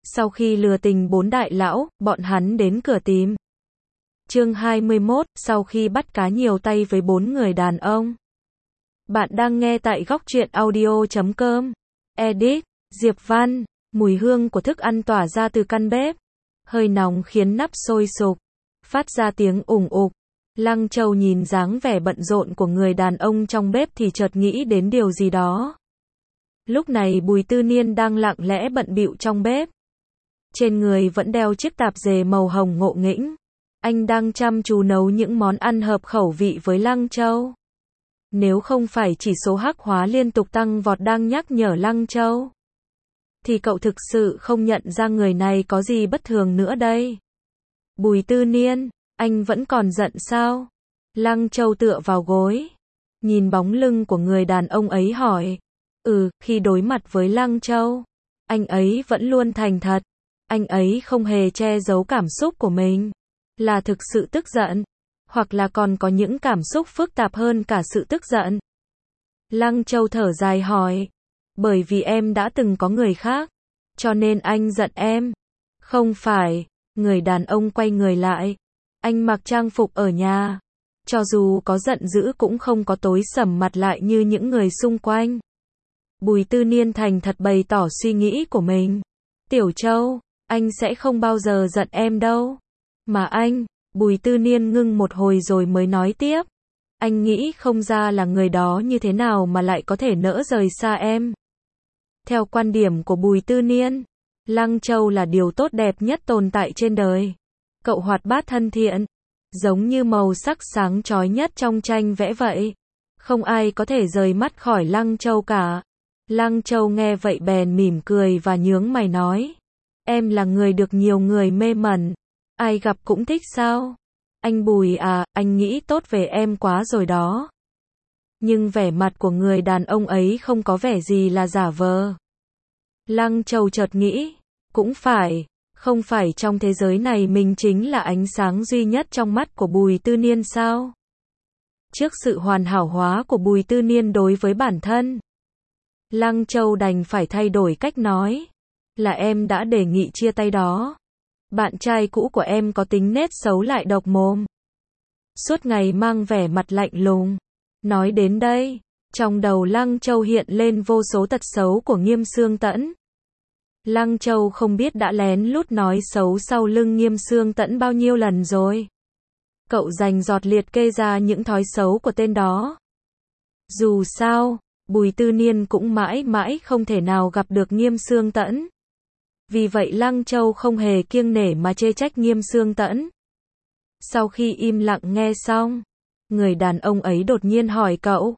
Sau khi lừa tình 4 đại lão, bọn hắn đến cửa tìm. Chương 21, sau khi bắt cá nhiều tay với 4 người đàn ông. Bạn đang nghe tại góc truyện audio.com. Edit, Diệp Văn, mùi hương của thức ăn tỏa ra từ căn bếp. Hơi nóng khiến nắp sôi sục, phát ra tiếng ủng ục. Lăng Châu nhìn dáng vẻ bận rộn của người đàn ông trong bếp thì chợt nghĩ đến điều gì đó. Lúc này Bùi Tư Niên đang lặng lẽ bận bịu trong bếp. Trên người vẫn đeo chiếc tạp dề màu hồng ngộ nghĩnh. Anh đang chăm chú nấu những món ăn hợp khẩu vị với Lăng Châu. Nếu không phải chỉ số hắc hóa liên tục tăng vọt đang nhắc nhở Lăng Châu, thì cậu thực sự không nhận ra người này có gì bất thường nữa đây. Bùi Tư Niên, anh vẫn còn giận sao? Lăng Châu tựa vào gối, nhìn bóng lưng của người đàn ông ấy hỏi. Khi đối mặt với Lăng Châu, anh ấy vẫn luôn thành thật. Anh ấy không hề che giấu cảm xúc của mình. Là thực sự tức giận, hoặc là còn có những cảm xúc phức tạp hơn cả sự tức giận. Lăng Châu thở dài hỏi. Bởi vì em đã từng có người khác, cho nên anh giận em. Không phải, người đàn ông quay người lại. Anh mặc trang phục ở nhà. Cho dù có giận dữ cũng không có tối sầm mặt lại như những người xung quanh. Bùi Tư Niên thành thật bày tỏ suy nghĩ của mình. Tiểu Châu, anh sẽ không bao giờ giận em đâu. Mà anh, Bùi Tư Niên ngưng một hồi rồi mới nói tiếp. Anh nghĩ không ra là người đó như thế nào mà lại có thể nỡ rời xa em. Theo quan điểm của Bùi Tư Niên, Lăng Châu là điều tốt đẹp nhất tồn tại trên đời. Cậu hoạt bát thân thiện, giống như màu sắc sáng chói nhất trong tranh vẽ vậy. Không ai có thể rời mắt khỏi Lăng Châu cả. Lăng Châu nghe vậy bèn mỉm cười và nhướng mày nói. Em là người được nhiều người mê mẩn. Ai gặp cũng thích sao? Anh Bùi à, anh nghĩ tốt về em quá rồi đó. Nhưng vẻ mặt của người đàn ông ấy không có vẻ gì là giả vờ. Lăng Châu chợt nghĩ, cũng phải, không phải trong thế giới này mình chính là ánh sáng duy nhất trong mắt của Bùi Tư Niên sao? Trước sự hoàn hảo hóa của Bùi Tư Niên đối với bản thân, Lăng Châu đành phải thay đổi cách nói. Là em đã đề nghị chia tay đó. Bạn trai cũ của em có tính nết xấu lại độc mồm. Suốt ngày mang vẻ mặt lạnh lùng. Nói đến đây, trong đầu Lăng Châu hiện lên vô số tật xấu của Nghiêm Xương Tẫn. Lăng Châu không biết đã lén lút nói xấu sau lưng Nghiêm Xương Tẫn bao nhiêu lần rồi. Cậu rành rọt liệt kê ra những thói xấu của tên đó. Dù sao, Bùi Tư Niên cũng mãi mãi không thể nào gặp được Nghiêm Xương Tẫn. Vì vậy Lăng Châu không hề kiêng nể mà chê trách Nghiêm Xương Tẫn. Sau khi im lặng nghe xong, người đàn ông ấy đột nhiên hỏi cậu.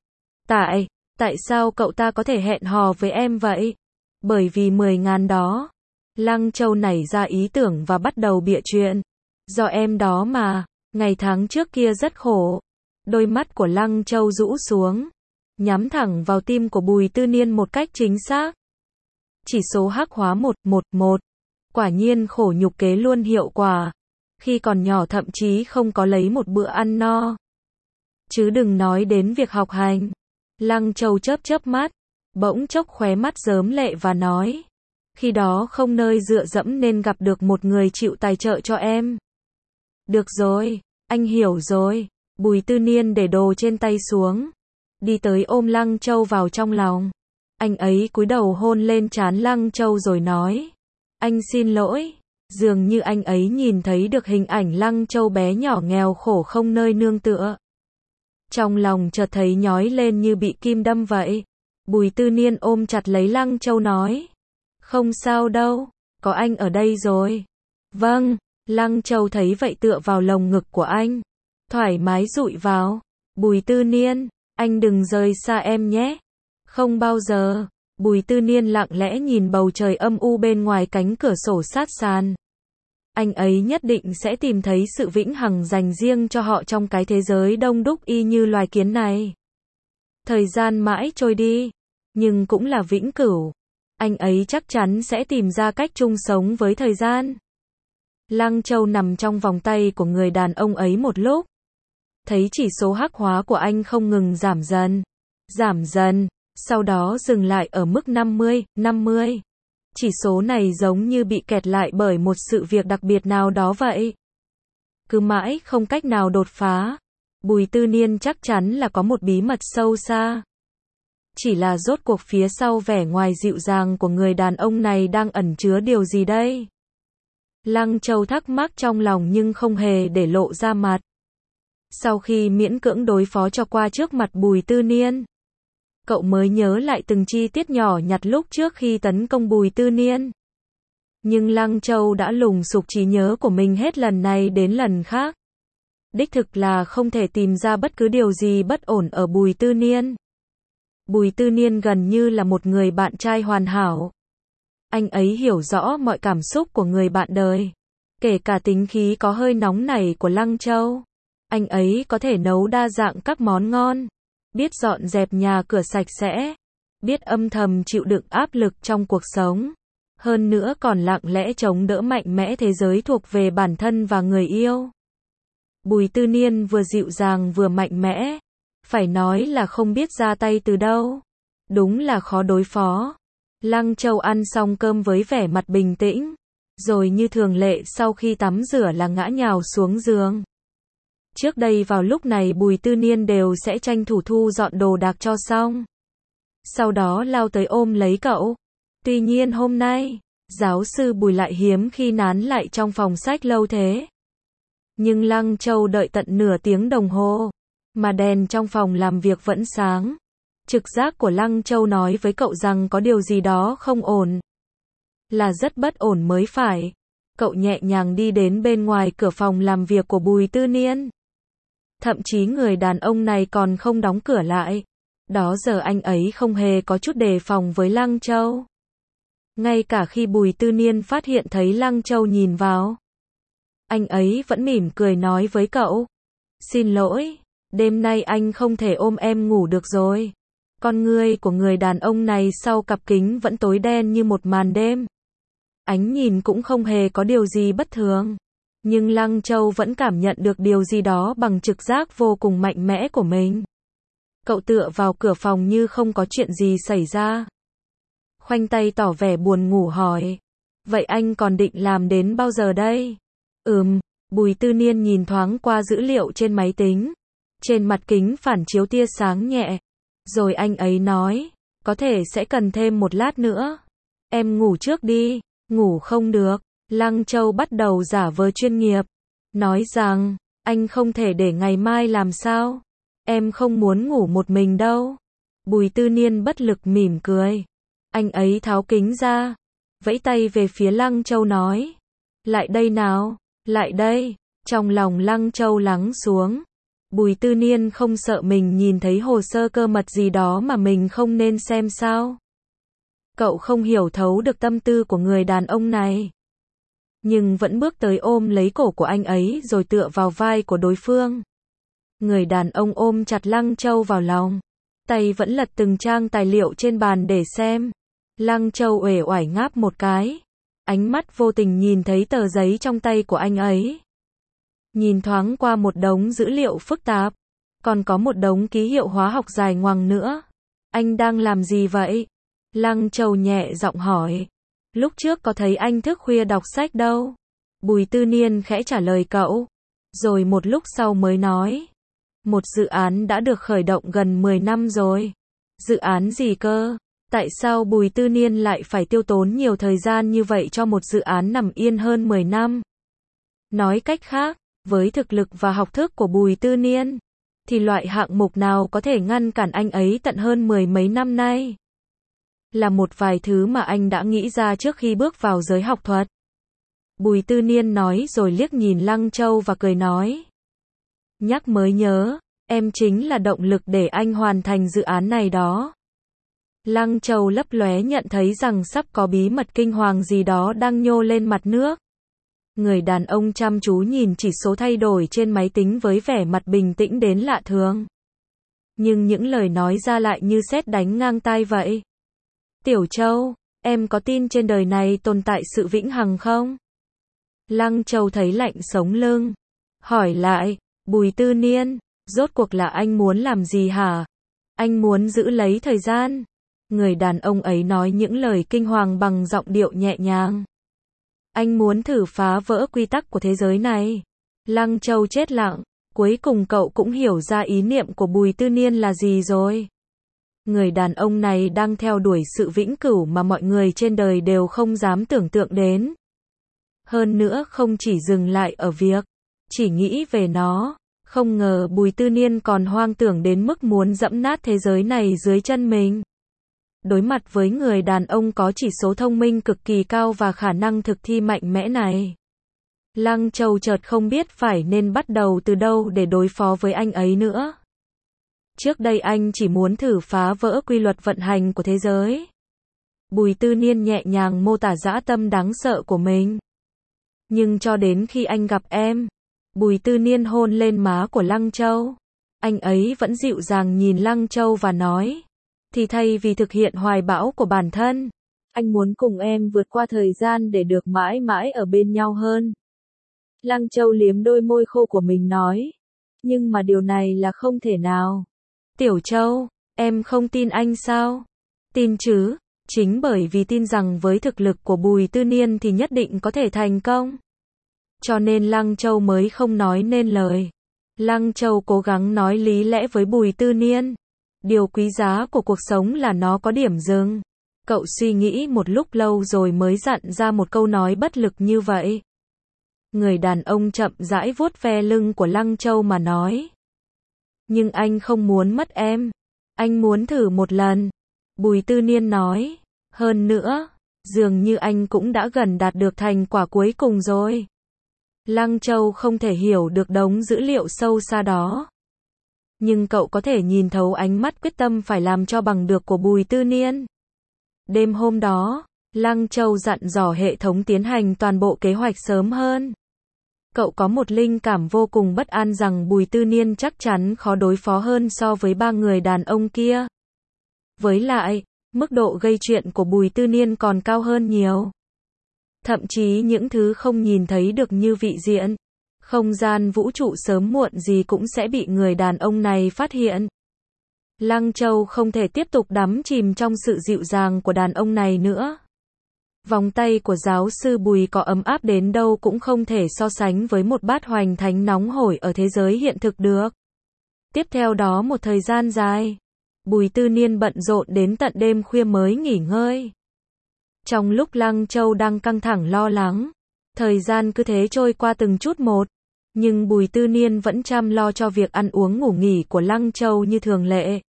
Tại sao cậu ta có thể hẹn hò với em vậy? Bởi vì 10.000 đó. Lăng Châu nảy ra ý tưởng và bắt đầu bịa chuyện. Do em đó mà, ngày tháng trước kia rất khổ. Đôi mắt của Lăng Châu rũ xuống, nhắm thẳng vào tim của Bùi Tư Niên một cách chính xác. Chỉ số hắc hóa 111. Quả nhiên khổ nhục kế luôn hiệu quả. Khi còn nhỏ thậm chí không có lấy một bữa ăn no. Chứ đừng nói đến việc học hành. Lăng Châu chớp chớp mắt, bỗng chốc khóe mắt rớm lệ và nói. Khi đó không nơi dựa dẫm nên gặp được một người chịu tài trợ cho em. Được rồi, anh hiểu rồi. Bùi Tư Niên để đồ trên tay xuống, đi tới ôm Lăng Châu vào trong lòng. Anh ấy cúi đầu hôn lên trán Lăng Châu rồi nói. Anh xin lỗi. Dường như anh ấy nhìn thấy được hình ảnh Lăng Châu bé nhỏ nghèo khổ không nơi nương tựa. Trong lòng chợt thấy nhói lên như bị kim đâm vậy. Bùi Tư Niên ôm chặt lấy Lăng Châu nói. Không sao đâu, có anh ở đây rồi. Vâng, Lăng Châu thấy vậy tựa vào lồng ngực của anh, thoải mái dụi vào. Bùi Tư Niên, anh đừng rời xa em nhé. Không bao giờ. Bùi Tư Niên lặng lẽ nhìn bầu trời âm u bên ngoài cánh cửa sổ sát sàn. Anh ấy nhất định sẽ tìm thấy sự vĩnh hằng dành riêng cho họ trong cái thế giới đông đúc y như loài kiến này. Thời gian mãi trôi đi, nhưng cũng là vĩnh cửu. Anh ấy chắc chắn sẽ tìm ra cách chung sống với thời gian. Lăng Châu nằm trong vòng tay của người đàn ông ấy một lúc. Thấy chỉ số hắc hóa của anh không ngừng giảm dần, sau đó dừng lại ở mức 50. Chỉ số này giống như bị kẹt lại bởi một sự việc đặc biệt nào đó vậy. Cứ mãi không cách nào đột phá. Bùi Tư Niên chắc chắn là có một bí mật sâu xa. Chỉ là rốt cuộc phía sau vẻ ngoài dịu dàng của người đàn ông này đang ẩn chứa điều gì đây? Lăng Châu thắc mắc trong lòng nhưng không hề để lộ ra mặt. Sau khi miễn cưỡng đối phó cho qua trước mặt Bùi Tư Niên, cậu mới nhớ lại từng chi tiết nhỏ nhặt lúc trước khi tấn công Bùi Tư Niên. Nhưng Lăng Châu đã lùng sục trí nhớ của mình hết lần này đến lần khác. Đích thực là không thể tìm ra bất cứ điều gì bất ổn ở Bùi Tư Niên. Bùi Tư Niên gần như là một người bạn trai hoàn hảo. Anh ấy hiểu rõ mọi cảm xúc của người bạn đời. Kể cả tính khí có hơi nóng nảy của Lăng Châu. Anh ấy có thể nấu đa dạng các món ngon. Biết dọn dẹp nhà cửa sạch sẽ. Biết âm thầm chịu đựng áp lực trong cuộc sống. Hơn nữa còn lặng lẽ chống đỡ mạnh mẽ thế giới thuộc về bản thân và người yêu. Bùi Tư Niên vừa dịu dàng vừa mạnh mẽ. Phải nói là không biết ra tay từ đâu. Đúng là khó đối phó. Lăng Châu ăn xong cơm với vẻ mặt bình tĩnh. Rồi như thường lệ sau khi tắm rửa là ngã nhào xuống giường. Trước đây vào lúc này Bùi Tư Niên đều sẽ tranh thủ thu dọn đồ đạc cho xong. Sau đó lao tới ôm lấy cậu. Tuy nhiên hôm nay, giáo sư Bùi lại hiếm khi nán lại trong phòng sách lâu thế. Nhưng Lăng Châu đợi tận nửa tiếng đồng hồ, mà đèn trong phòng làm việc vẫn sáng. Trực giác của Lăng Châu nói với cậu rằng có điều gì đó không ổn. Là rất bất ổn mới phải. Cậu nhẹ nhàng đi đến bên ngoài cửa phòng làm việc của Bùi Tư Niên. Thậm chí người đàn ông này còn không đóng cửa lại. Đó giờ anh ấy không hề có chút đề phòng với Lăng Châu. Ngay cả khi Bùi Tư Niên phát hiện thấy Lăng Châu nhìn vào, anh ấy vẫn mỉm cười nói với cậu. Xin lỗi, đêm nay anh không thể ôm em ngủ được rồi. Con ngươi của người đàn ông này sau cặp kính vẫn tối đen như một màn đêm. Ánh nhìn cũng không hề có điều gì bất thường. Nhưng Lăng Châu vẫn cảm nhận được điều gì đó bằng trực giác vô cùng mạnh mẽ của mình. Cậu tựa vào cửa phòng như không có chuyện gì xảy ra. Khoanh tay tỏ vẻ buồn ngủ hỏi. Vậy anh còn định làm đến bao giờ đây? Bùi Tư Niên nhìn thoáng qua dữ liệu trên máy tính. Trên mặt kính phản chiếu tia sáng nhẹ. Rồi anh ấy nói, có thể sẽ cần thêm một lát nữa. Em ngủ trước đi. Ngủ không được. Lăng Châu bắt đầu giả vờ chuyên nghiệp. Nói rằng, anh không thể để ngày mai làm sao? Em không muốn ngủ một mình đâu. Bùi Tư Niên bất lực mỉm cười. Anh ấy tháo kính ra. Vẫy tay về phía Lăng Châu nói. Lại đây nào, lại đây. Trong lòng Lăng Châu lắng xuống. Bùi Tư Niên không sợ mình nhìn thấy hồ sơ cơ mật gì đó mà mình không nên xem sao? Cậu không hiểu thấu được tâm tư của người đàn ông này. Nhưng vẫn bước tới ôm lấy cổ của anh ấy rồi tựa vào vai của đối phương. Người đàn ông ôm chặt Lăng Châu vào lòng. Tay vẫn lật từng trang tài liệu trên bàn để xem. Lăng Châu uể oải ngáp một cái. Ánh mắt vô tình nhìn thấy tờ giấy trong tay của anh ấy. Nhìn thoáng qua một đống dữ liệu phức tạp. Còn có một đống ký hiệu hóa học dài ngoằng nữa. Anh đang làm gì vậy? Lăng Châu nhẹ giọng hỏi. Lúc trước có thấy anh thức khuya đọc sách đâu. Bùi Tư Niên khẽ trả lời cậu. Rồi một lúc sau mới nói. Một dự án đã được khởi động gần 10 năm rồi. Dự án gì cơ? Tại sao Bùi Tư Niên lại phải tiêu tốn nhiều thời gian như vậy cho một dự án nằm yên hơn 10 năm? Nói cách khác, với thực lực và học thức của Bùi Tư Niên, thì loại hạng mục nào có thể ngăn cản anh ấy tận hơn 10 mấy năm nay? Là một vài thứ mà anh đã nghĩ ra trước khi bước vào giới học thuật. Bùi Tư Niên nói rồi liếc nhìn Lăng Châu và cười nói. Nhắc mới nhớ, em chính là động lực để anh hoàn thành dự án này đó. Lăng Châu lấp lóe nhận thấy rằng sắp có bí mật kinh hoàng gì đó đang nhô lên mặt nước. Người đàn ông chăm chú nhìn chỉ số thay đổi trên máy tính với vẻ mặt bình tĩnh đến lạ thường. Nhưng những lời nói ra lại như sét đánh ngang tai vậy. Tiểu Châu, em có tin trên đời này tồn tại sự vĩnh hằng không? Lăng Châu thấy lạnh sống lưng. Hỏi lại, Bùi Tư Niên, rốt cuộc là anh muốn làm gì hả? Anh muốn giữ lấy thời gian. Người đàn ông ấy nói những lời kinh hoàng bằng giọng điệu nhẹ nhàng. Anh muốn thử phá vỡ quy tắc của thế giới này. Lăng Châu chết lặng. Cuối cùng cậu cũng hiểu ra ý niệm của Bùi Tư Niên là gì rồi. Người đàn ông này đang theo đuổi sự vĩnh cửu mà mọi người trên đời đều không dám tưởng tượng đến. Hơn nữa không chỉ dừng lại ở việc chỉ nghĩ về nó. Không ngờ Bùi Tư Niên còn hoang tưởng đến mức muốn dẫm nát thế giới này dưới chân mình. Đối mặt với người đàn ông có chỉ số thông minh cực kỳ cao và khả năng thực thi mạnh mẽ này, Lăng Châu chợt không biết phải nên bắt đầu từ đâu để đối phó với anh ấy nữa. Trước đây anh chỉ muốn thử phá vỡ quy luật vận hành của thế giới. Bùi Tư Niên nhẹ nhàng mô tả dã tâm đáng sợ của mình. Nhưng cho đến khi anh gặp em, Bùi Tư Niên hôn lên má của Lăng Châu. Anh ấy vẫn dịu dàng nhìn Lăng Châu và nói, thì thay vì thực hiện hoài bão của bản thân, anh muốn cùng em vượt qua thời gian để được mãi mãi ở bên nhau hơn. Lăng Châu liếm đôi môi khô của mình nói, nhưng mà điều này là không thể nào. Tiểu Châu, em không tin anh sao? Tin chứ, chính bởi vì tin rằng với thực lực của Bùi Tư Niên thì nhất định có thể thành công. Cho nên Lăng Châu mới không nói nên lời. Lăng Châu cố gắng nói lý lẽ với Bùi Tư Niên. Điều quý giá của cuộc sống là nó có điểm dừng. Cậu suy nghĩ một lúc lâu rồi mới dặn ra một câu nói bất lực như vậy. Người đàn ông chậm rãi vuốt ve lưng của Lăng Châu mà nói. Nhưng anh không muốn mất em. Anh muốn thử một lần. Bùi Tư Niên nói. Hơn nữa, dường như anh cũng đã gần đạt được thành quả cuối cùng rồi. Lăng Châu không thể hiểu được đống dữ liệu sâu xa đó. Nhưng cậu có thể nhìn thấu ánh mắt quyết tâm phải làm cho bằng được của Bùi Tư Niên. Đêm hôm đó, Lăng Châu dặn dò hệ thống tiến hành toàn bộ kế hoạch sớm hơn. Cậu có một linh cảm vô cùng bất an rằng Bùi Tư Niên chắc chắn khó đối phó hơn so với ba người đàn ông kia. Với lại, mức độ gây chuyện của Bùi Tư Niên còn cao hơn nhiều. Thậm chí những thứ không nhìn thấy được như vị diện, không gian vũ trụ sớm muộn gì cũng sẽ bị người đàn ông này phát hiện. Lăng Châu không thể tiếp tục đắm chìm trong sự dịu dàng của đàn ông này nữa. Vòng tay của giáo sư Bùi có ấm áp đến đâu cũng không thể so sánh với một bát hoành thánh nóng hổi ở thế giới hiện thực được. Tiếp theo đó một thời gian dài, Bùi Tư Niên bận rộn đến tận đêm khuya mới nghỉ ngơi. Trong lúc Lăng Châu đang căng thẳng lo lắng, thời gian cứ thế trôi qua từng chút một, nhưng Bùi Tư Niên vẫn chăm lo cho việc ăn uống ngủ nghỉ của Lăng Châu như thường lệ.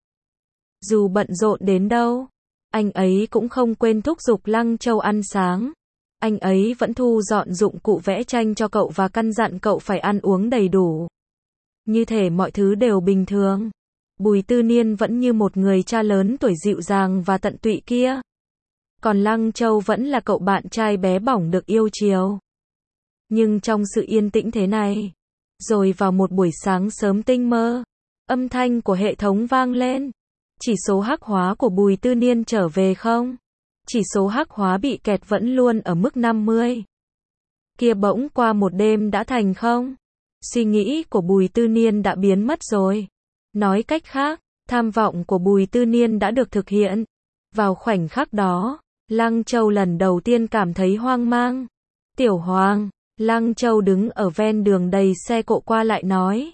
Dù bận rộn đến đâu, anh ấy cũng không quên thúc giục Lăng Châu ăn sáng. Anh ấy vẫn thu dọn dụng cụ vẽ tranh cho cậu và căn dặn cậu phải ăn uống đầy đủ. Như thể mọi thứ đều bình thường. Bùi Tư Niên vẫn như một người cha lớn tuổi dịu dàng và tận tụy kia. Còn Lăng Châu vẫn là cậu bạn trai bé bỏng được yêu chiều. Nhưng trong sự yên tĩnh thế này, rồi vào một buổi sáng sớm tinh mơ, âm thanh của hệ thống vang lên. Chỉ số hắc hóa của Bùi Tư Niên trở về không? Chỉ số hắc hóa bị kẹt vẫn luôn ở mức 50. Kia bỗng qua một đêm đã thành không? Suy nghĩ của Bùi Tư Niên đã biến mất rồi. Nói cách khác, tham vọng của Bùi Tư Niên đã được thực hiện. Vào khoảnh khắc đó, Lăng Châu lần đầu tiên cảm thấy hoang mang. Tiểu Hoàng, Lăng Châu đứng ở ven đường đầy xe cộ qua lại nói.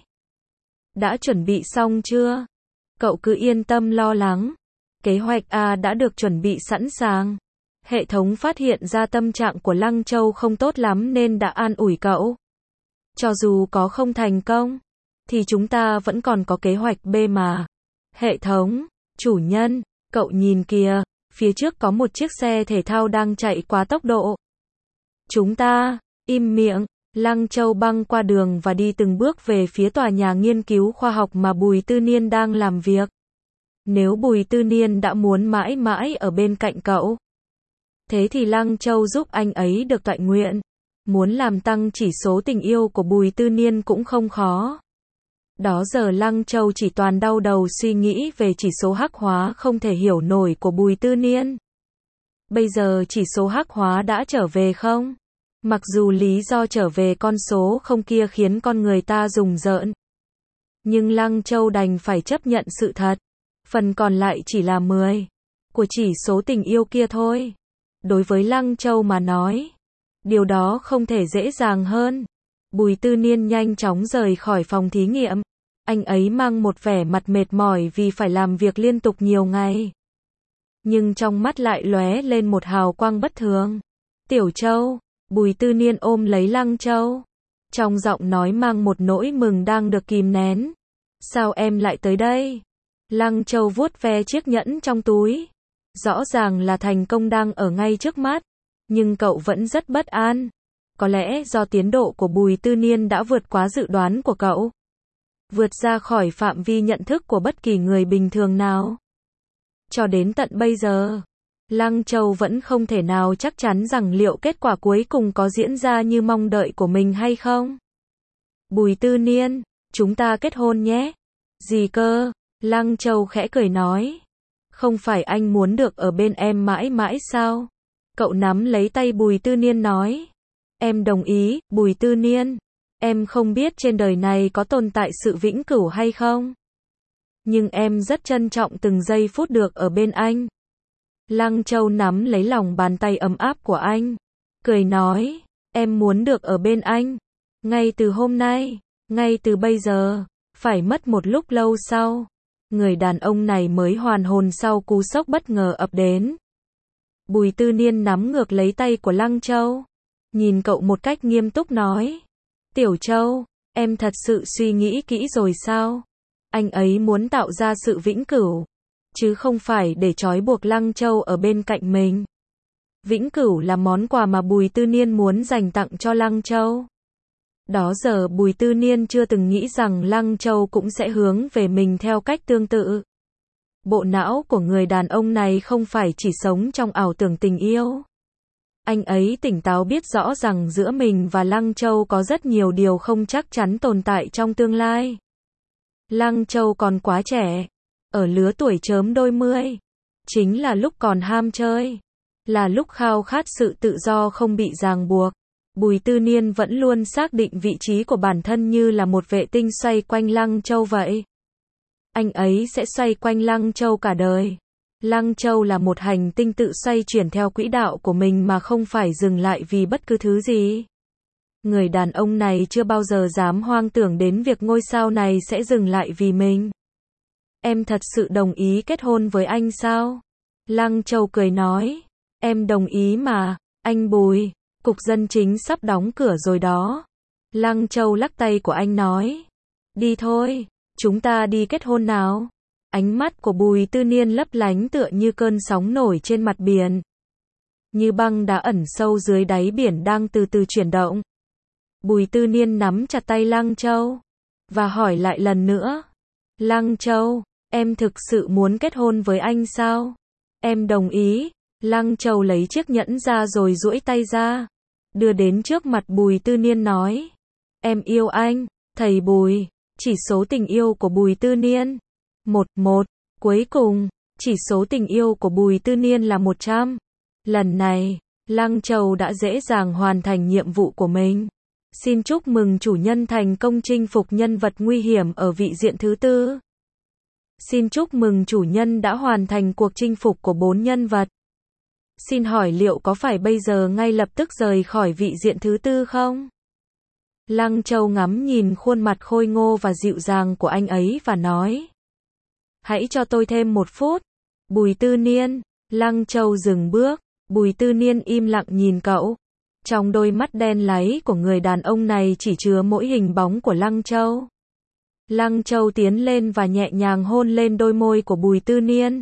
Đã chuẩn bị xong chưa? Cậu cứ yên tâm lo lắng. Kế hoạch A đã được chuẩn bị sẵn sàng. Hệ thống phát hiện ra tâm trạng của Lăng Châu không tốt lắm nên đã an ủi cậu. Cho dù có không thành công, thì chúng ta vẫn còn có kế hoạch B mà. Hệ thống, chủ nhân, cậu nhìn kìa, phía trước có một chiếc xe thể thao đang chạy quá tốc độ. Chúng ta, im miệng. Lăng Châu băng qua đường và đi từng bước về phía tòa nhà nghiên cứu khoa học mà Bùi Tư Niên đang làm việc. Nếu Bùi Tư Niên đã muốn mãi mãi ở bên cạnh cậu, thế thì Lăng Châu giúp anh ấy được toại nguyện. Muốn làm tăng chỉ số tình yêu của Bùi Tư Niên cũng không khó. Đó giờ Lăng Châu chỉ toàn đau đầu suy nghĩ về chỉ số hắc hóa không thể hiểu nổi của Bùi Tư Niên. Bây giờ chỉ số hắc hóa đã trở về không? Mặc dù lý do trở về con số không kia khiến con người ta rùng rợn. Nhưng Lăng Châu đành phải chấp nhận sự thật. Phần còn lại chỉ là 10. của chỉ số tình yêu kia thôi. Đối với Lăng Châu mà nói, điều đó không thể dễ dàng hơn. Bùi Tư Niên nhanh chóng rời khỏi phòng thí nghiệm. Anh ấy mang một vẻ mặt mệt mỏi vì phải làm việc liên tục nhiều ngày. Nhưng trong mắt lại lóe lên một hào quang bất thường. Tiểu Châu, Bùi Tư Niên ôm lấy Lăng Châu. Trong giọng nói mang một nỗi mừng đang được kìm nén. Sao em lại tới đây? Lăng Châu vuốt ve chiếc nhẫn trong túi. Rõ ràng là thành công đang ở ngay trước mắt. Nhưng cậu vẫn rất bất an. Có lẽ do tiến độ của Bùi Tư Niên đã vượt quá dự đoán của cậu. Vượt ra khỏi phạm vi nhận thức của bất kỳ người bình thường nào. Cho đến tận bây giờ, Lăng Châu vẫn không thể nào chắc chắn rằng liệu kết quả cuối cùng có diễn ra như mong đợi của mình hay không. Bùi Tư Niên, chúng ta kết hôn nhé. Gì cơ? Lăng Châu khẽ cười nói. Không phải anh muốn được ở bên em mãi mãi sao? Cậu nắm lấy tay Bùi Tư Niên nói. Em đồng ý, Bùi Tư Niên. Em không biết trên đời này có tồn tại sự vĩnh cửu hay không. Nhưng em rất trân trọng từng giây phút được ở bên anh. Lăng Châu nắm lấy lòng bàn tay ấm áp của anh. Cười nói, em muốn được ở bên anh. Ngay từ hôm nay, ngay từ bây giờ. Phải mất một lúc lâu sau. Người đàn ông này mới hoàn hồn sau cú sốc bất ngờ ập đến. Bùi Tư Niên nắm ngược lấy tay của Lăng Châu. Nhìn cậu một cách nghiêm túc nói. Tiểu Châu, em thật sự suy nghĩ kỹ rồi sao? Anh ấy muốn tạo ra sự vĩnh cửu, chứ không phải để trói buộc Lăng Châu ở bên cạnh mình. Vĩnh cửu là món quà mà Bùi Tư Niên muốn dành tặng cho Lăng Châu. Đó giờ Bùi Tư Niên chưa từng nghĩ rằng Lăng Châu cũng sẽ hướng về mình theo cách tương tự. Bộ não của người đàn ông này không phải chỉ sống trong ảo tưởng tình yêu. Anh ấy tỉnh táo biết rõ rằng giữa mình và Lăng Châu có rất nhiều điều không chắc chắn tồn tại trong tương lai. Lăng Châu còn quá trẻ, ở lứa tuổi chớm đôi mươi, chính là lúc còn ham chơi, là lúc khao khát sự tự do không bị ràng buộc. Bùi Tư Niên vẫn luôn xác định vị trí của bản thân như là một vệ tinh xoay quanh Lăng Châu vậy. Anh ấy sẽ xoay quanh Lăng Châu cả đời. Lăng Châu là một hành tinh tự xoay chuyển theo quỹ đạo của mình mà không phải dừng lại vì bất cứ thứ gì. Người đàn ông này chưa bao giờ dám hoang tưởng đến việc ngôi sao này sẽ dừng lại vì mình. Em thật sự đồng ý kết hôn với anh sao? Lăng Châu cười nói. Em đồng ý mà, anh Bùi, cục dân chính sắp đóng cửa rồi đó. Lăng Châu lắc tay của anh nói. Đi thôi, chúng ta đi kết hôn nào. Ánh mắt của Bùi Tư Niên lấp lánh tựa như cơn sóng nổi trên mặt biển. Như băng đá ẩn sâu dưới đáy biển đang từ từ chuyển động. Bùi Tư Niên nắm chặt tay Lăng Châu. Và hỏi lại lần nữa. Lăng Châu, em thực sự muốn kết hôn với anh sao? Em đồng ý. Lăng Châu lấy chiếc nhẫn ra rồi duỗi tay ra. Đưa đến trước mặt Bùi Tư Niên nói. Em yêu anh, thầy Bùi. Chỉ số tình yêu của Bùi Tư Niên. 11. Cuối cùng, chỉ số tình yêu của Bùi Tư Niên là 100. Lần này, Lăng Châu đã dễ dàng hoàn thành nhiệm vụ của mình. Xin chúc mừng chủ nhân thành công chinh phục nhân vật nguy hiểm ở vị diện thứ tư. Xin chúc mừng chủ nhân đã hoàn thành cuộc chinh phục của 4 nhân vật. Xin hỏi liệu có phải bây giờ ngay lập tức rời khỏi vị diện thứ tư không? Lăng Châu ngắm nhìn khuôn mặt khôi ngô và dịu dàng của anh ấy và nói. Hãy cho tôi thêm 1 phút. Bùi Tư Niên. Lăng Châu dừng bước. Bùi Tư Niên im lặng nhìn cậu. Trong đôi mắt đen láy của người đàn ông này chỉ chứa mỗi hình bóng của Lăng Châu. Lăng Châu tiến lên và nhẹ nhàng hôn lên đôi môi của Bùi Tư Niên.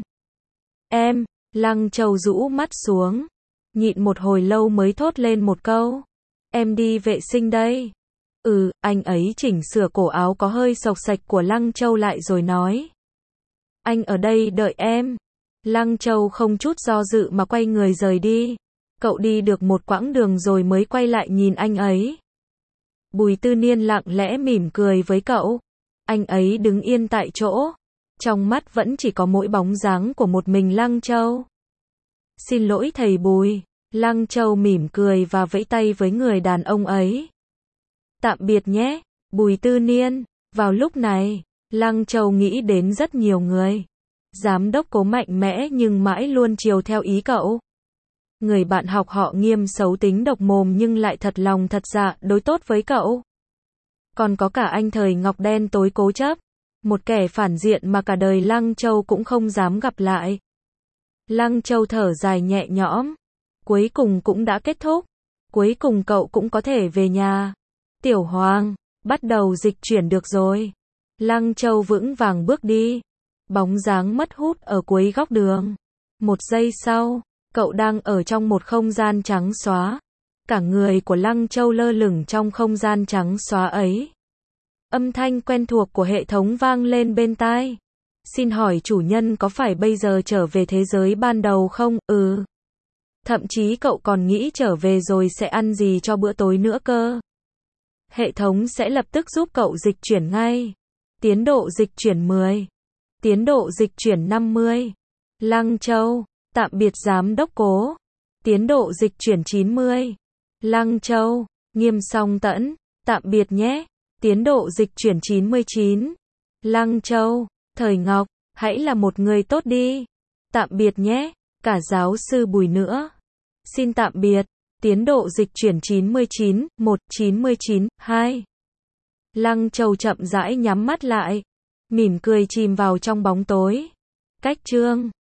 Em, Lăng Châu rũ mắt xuống. Nhịn một hồi lâu mới thốt lên một câu. Em đi vệ sinh đây. Anh ấy chỉnh sửa cổ áo có hơi xộc xệch của Lăng Châu lại rồi nói. Anh ở đây đợi em. Lăng Châu không chút do dự mà quay người rời đi. Cậu đi được một quãng đường rồi mới quay lại nhìn anh ấy. Bùi Tư Niên lặng lẽ mỉm cười với cậu. Anh ấy đứng yên tại chỗ. Trong mắt vẫn chỉ có mỗi bóng dáng của một mình Lăng Châu. Xin lỗi thầy Bùi. Lăng Châu mỉm cười và vẫy tay với người đàn ông ấy. Tạm biệt nhé, Bùi Tư Niên. Vào lúc này, Lăng Châu nghĩ đến rất nhiều người. Giám đốc Cố mạnh mẽ nhưng mãi luôn chiều theo ý cậu. Người bạn học họ Nghiêm xấu tính độc mồm nhưng lại thật lòng thật dạ đối tốt với cậu. Còn có cả anh Thời Ngọc đen tối cố chấp. Một kẻ phản diện mà cả đời Lăng Châu cũng không dám gặp lại. Lăng Châu thở dài nhẹ nhõm. Cuối cùng cũng đã kết thúc. Cuối cùng cậu cũng có thể về nhà. Tiểu Hoàng, bắt đầu dịch chuyển được rồi. Lăng Châu vững vàng bước đi. Bóng dáng mất hút ở cuối góc đường. Một giây sau, cậu đang ở trong một không gian trắng xóa. Cả người của Lăng Châu lơ lửng trong không gian trắng xóa ấy. Âm thanh quen thuộc của hệ thống vang lên bên tai. Xin hỏi chủ nhân có phải bây giờ trở về thế giới ban đầu không? Ừ. Thậm chí cậu còn nghĩ trở về rồi sẽ ăn gì cho bữa tối nữa cơ. Hệ thống sẽ lập tức giúp cậu dịch chuyển ngay. Tiến độ dịch chuyển 10. Tiến độ dịch chuyển 50. Lăng Châu, tạm biệt giám đốc Cố. Tiến độ dịch chuyển 90. Lăng Châu, Nghiêm Song Tẫn, tạm biệt nhé. Tiến độ dịch chuyển 99. Lăng Châu, Thời Ngọc, hãy là một người tốt đi. Tạm biệt nhé. Cả giáo sư Bùi nữa. Xin tạm biệt. Tiến độ dịch chuyển 99, 1, 99, 2. Lăng Châu chậm rãi nhắm mắt lại. Mỉm cười chìm vào trong bóng tối. Cách chương